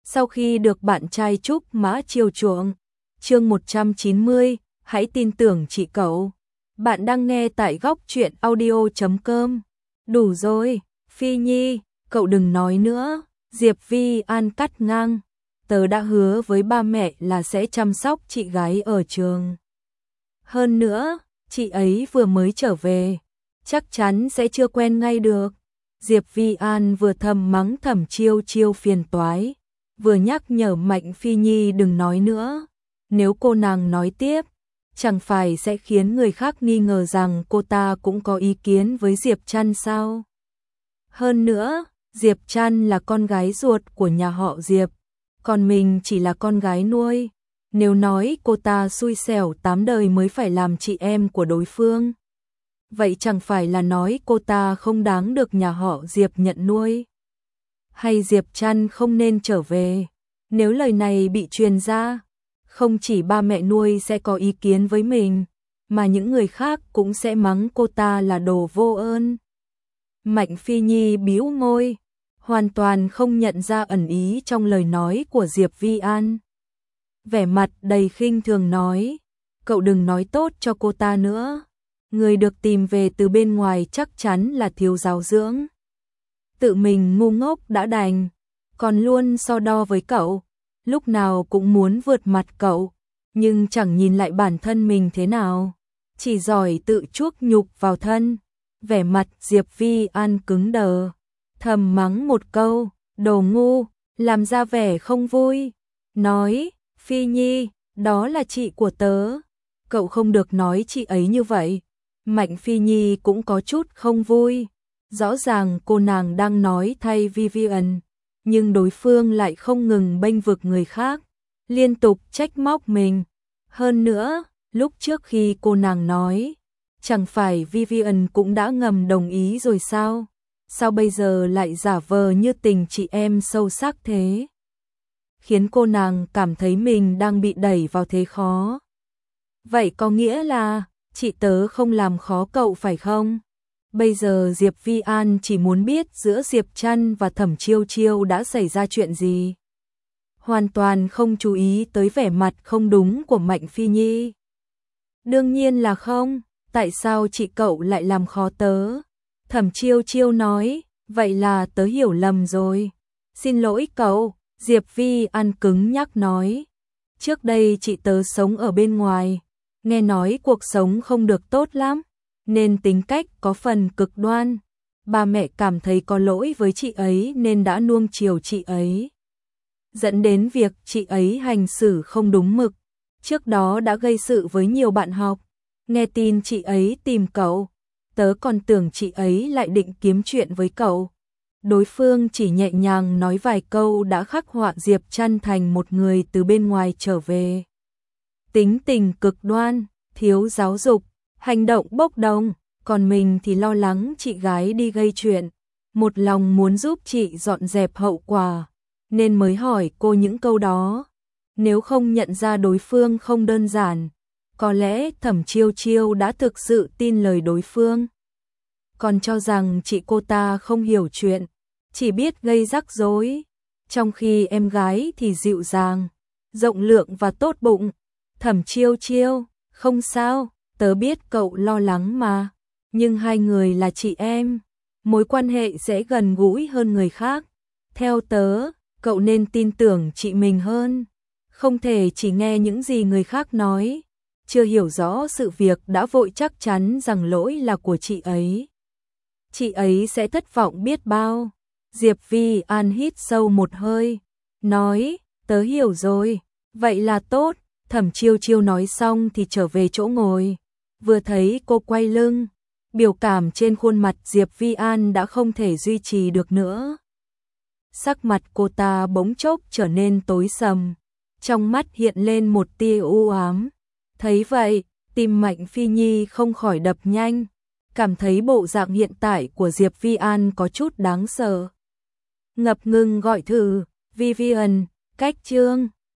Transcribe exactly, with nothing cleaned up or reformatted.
Sau khi được bạn trai Trúc Mã chiều chuộng. Chương một trăm chín mươi, hãy tin tưởng chị cậu. Bạn đang nghe tại góc truyện audio chấm com. Đủ rồi, Phi Nhi, cậu đừng nói nữa. Diệp Vi An cắt ngang. Tớ đã hứa với ba mẹ là sẽ chăm sóc chị gái ở trường. Hơn nữa, chị ấy vừa mới trở về, chắc chắn sẽ chưa quen ngay được. Diệp Vi An vừa thầm mắng Thẩm Chiêu Chiêu phiền toái, vừa nhắc nhở Mạnh Phi Nhi đừng nói nữa. Nếu cô nàng nói tiếp, chẳng phải sẽ khiến người khác nghi ngờ rằng cô ta cũng có ý kiến với Diệp Trăn sao? Hơn nữa, Diệp Trăn là con gái ruột của nhà họ Diệp, còn mình chỉ là con gái nuôi. Nếu nói cô ta xui xẻo tám đời mới phải làm chị em của đối phương, vậy chẳng phải là nói cô ta không đáng được nhà họ Diệp nhận nuôi? Hay Diệp Trăn không nên trở về? Nếu lời này bị truyền ra, không chỉ ba mẹ nuôi sẽ có ý kiến với mình, mà những người khác cũng sẽ mắng cô ta là đồ vô ơn. Mạnh Phi Nhi bĩu môi, hoàn toàn không nhận ra ẩn ý trong lời nói của Diệp Vi An. Vẻ mặt đầy khinh thường nói, cậu đừng nói tốt cho cô ta nữa. Người được tìm về từ bên ngoài chắc chắn là thiếu giáo dưỡng. Tự mình ngu ngốc đã đành, còn luôn so đo với cậu, lúc nào cũng muốn vượt mặt cậu, nhưng chẳng nhìn lại bản thân mình thế nào, chỉ giỏi tự chuốc nhục vào thân. Vẻ mặt Diệp Vi An cứng đờ, thầm mắng một câu, đồ ngu, làm ra vẻ không vui, nói, Phi Nhi, đó là chị của tớ, cậu không được nói chị ấy như vậy. Mạnh Phi Nhi cũng có chút không vui, rõ ràng cô nàng đang nói thay Vivian, nhưng đối phương lại không ngừng bênh vực người khác, liên tục trách móc mình. Hơn nữa, lúc trước khi cô nàng nói, chẳng phải Vivian cũng đã ngầm đồng ý rồi sao? Sao bây giờ lại giả vờ như tình chị em sâu sắc thế? Khiến cô nàng cảm thấy mình đang bị đẩy vào thế khó. Vậy có nghĩa là chị tớ không làm khó cậu phải không? Bây giờ Diệp Vi An chỉ muốn biết giữa Diệp Trăn và Thẩm Chiêu Chiêu đã xảy ra chuyện gì. Hoàn toàn không chú ý tới vẻ mặt không đúng của Mạnh Phi Nhi. Đương nhiên là không, tại sao chị cậu lại làm khó tớ? Thẩm Chiêu Chiêu nói, vậy là tớ hiểu lầm rồi. Xin lỗi cậu, Diệp Vi An cứng nhắc nói. Trước đây chị tớ sống ở bên ngoài, nghe nói cuộc sống không được tốt lắm, nên tính cách có phần cực đoan. Ba mẹ cảm thấy có lỗi với chị ấy nên đã nuông chiều chị ấy, dẫn đến việc chị ấy hành xử không đúng mực. Trước đó đã gây sự với nhiều bạn học. Nghe tin chị ấy tìm cậu, tớ còn tưởng chị ấy lại định kiếm chuyện với cậu. Đối phương chỉ nhẹ nhàng nói vài câu đã khắc họa Diệp Trăn thành một người từ bên ngoài trở về. Tính tình cực đoan, thiếu giáo dục, hành động bốc đồng, còn mình thì lo lắng chị gái đi gây chuyện, một lòng muốn giúp chị dọn dẹp hậu quả, nên mới hỏi cô những câu đó. Nếu không nhận ra đối phương không đơn giản, có lẽ Thẩm Chiêu Chiêu đã thực sự tin lời đối phương. Còn cho rằng chị cô ta không hiểu chuyện, chỉ biết gây rắc rối, trong khi em gái thì dịu dàng, rộng lượng và tốt bụng. Thẩm Chiêu Chiêu, không sao, tớ biết cậu lo lắng mà, nhưng hai người là chị em, mối quan hệ sẽ gần gũi hơn người khác. Theo tớ, cậu nên tin tưởng chị mình hơn, không thể chỉ nghe những gì người khác nói, chưa hiểu rõ sự việc đã vội chắc chắn rằng lỗi là của chị ấy. Chị ấy sẽ thất vọng biết bao. Diệp Vi An hít sâu một hơi, nói, tớ hiểu rồi, vậy là tốt. Thẩm Chiêu Chiêu nói xong thì trở về chỗ ngồi, vừa thấy cô quay lưng, biểu cảm trên khuôn mặt Diệp Vi An đã không thể duy trì được nữa. Sắc mặt cô ta bỗng chốc trở nên tối sầm, trong mắt hiện lên một tia u ám. Thấy vậy, tim Mạnh Phi Nhi không khỏi đập nhanh, cảm thấy bộ dạng hiện tại của Diệp Vi An có chút đáng sợ. Ngập ngừng gọi thử, Vivian, cách chương.